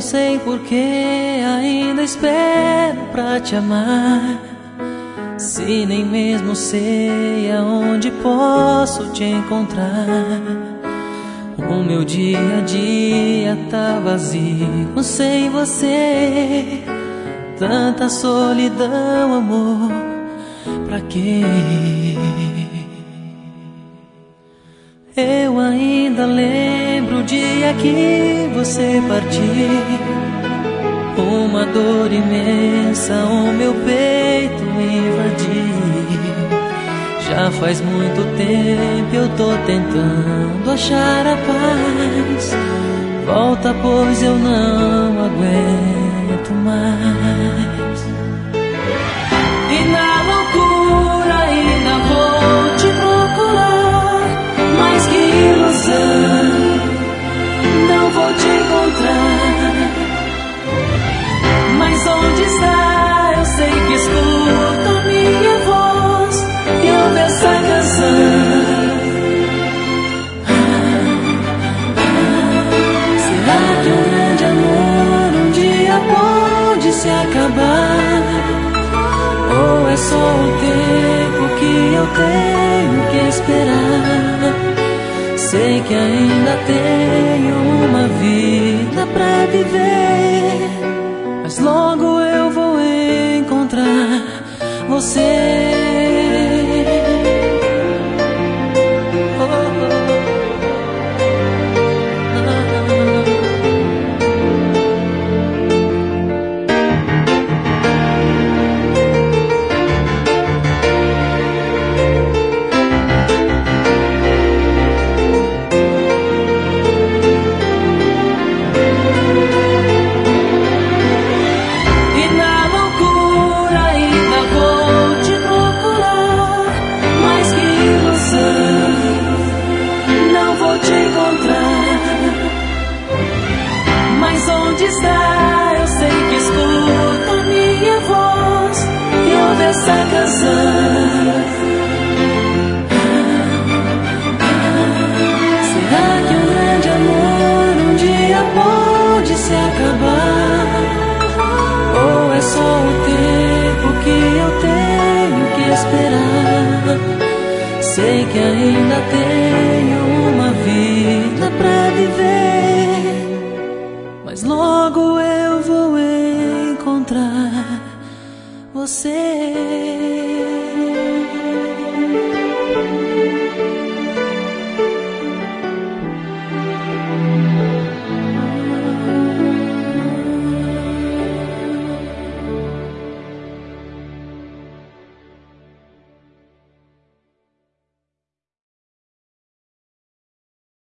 sei por que ainda espero pra te amar, se nem mesmo sei aonde posso te encontrar. O meu dia a dia tá vazio sem você. Tanta solidão, amor, pra quê? Eu ainda lembro o dia que você partiu. Uma dor imensa o meu peito invadiu. Já faz muito tempo eu tô tentando achar a paz. Volta, pois eu não aguento mais. E na loucura ainda vou te procurar, mas que ilusão, não vou te encontrar. Mas onde está? Eu sei que escuto a minha voz e ouve essa canção. Será que um grande amor um dia pode se acabar? Ou é só o tempo que eu tenho que esperar? Sei que ainda tenho uma vida pra viver, mas logo eu vou encontrar você. Essa canção. Será que um grande amor um dia pode se acabar? Ou é só o tempo que eu tenho que esperar? Sei que ainda tenho uma vida pra viver, mas logo eu vou encontrar você.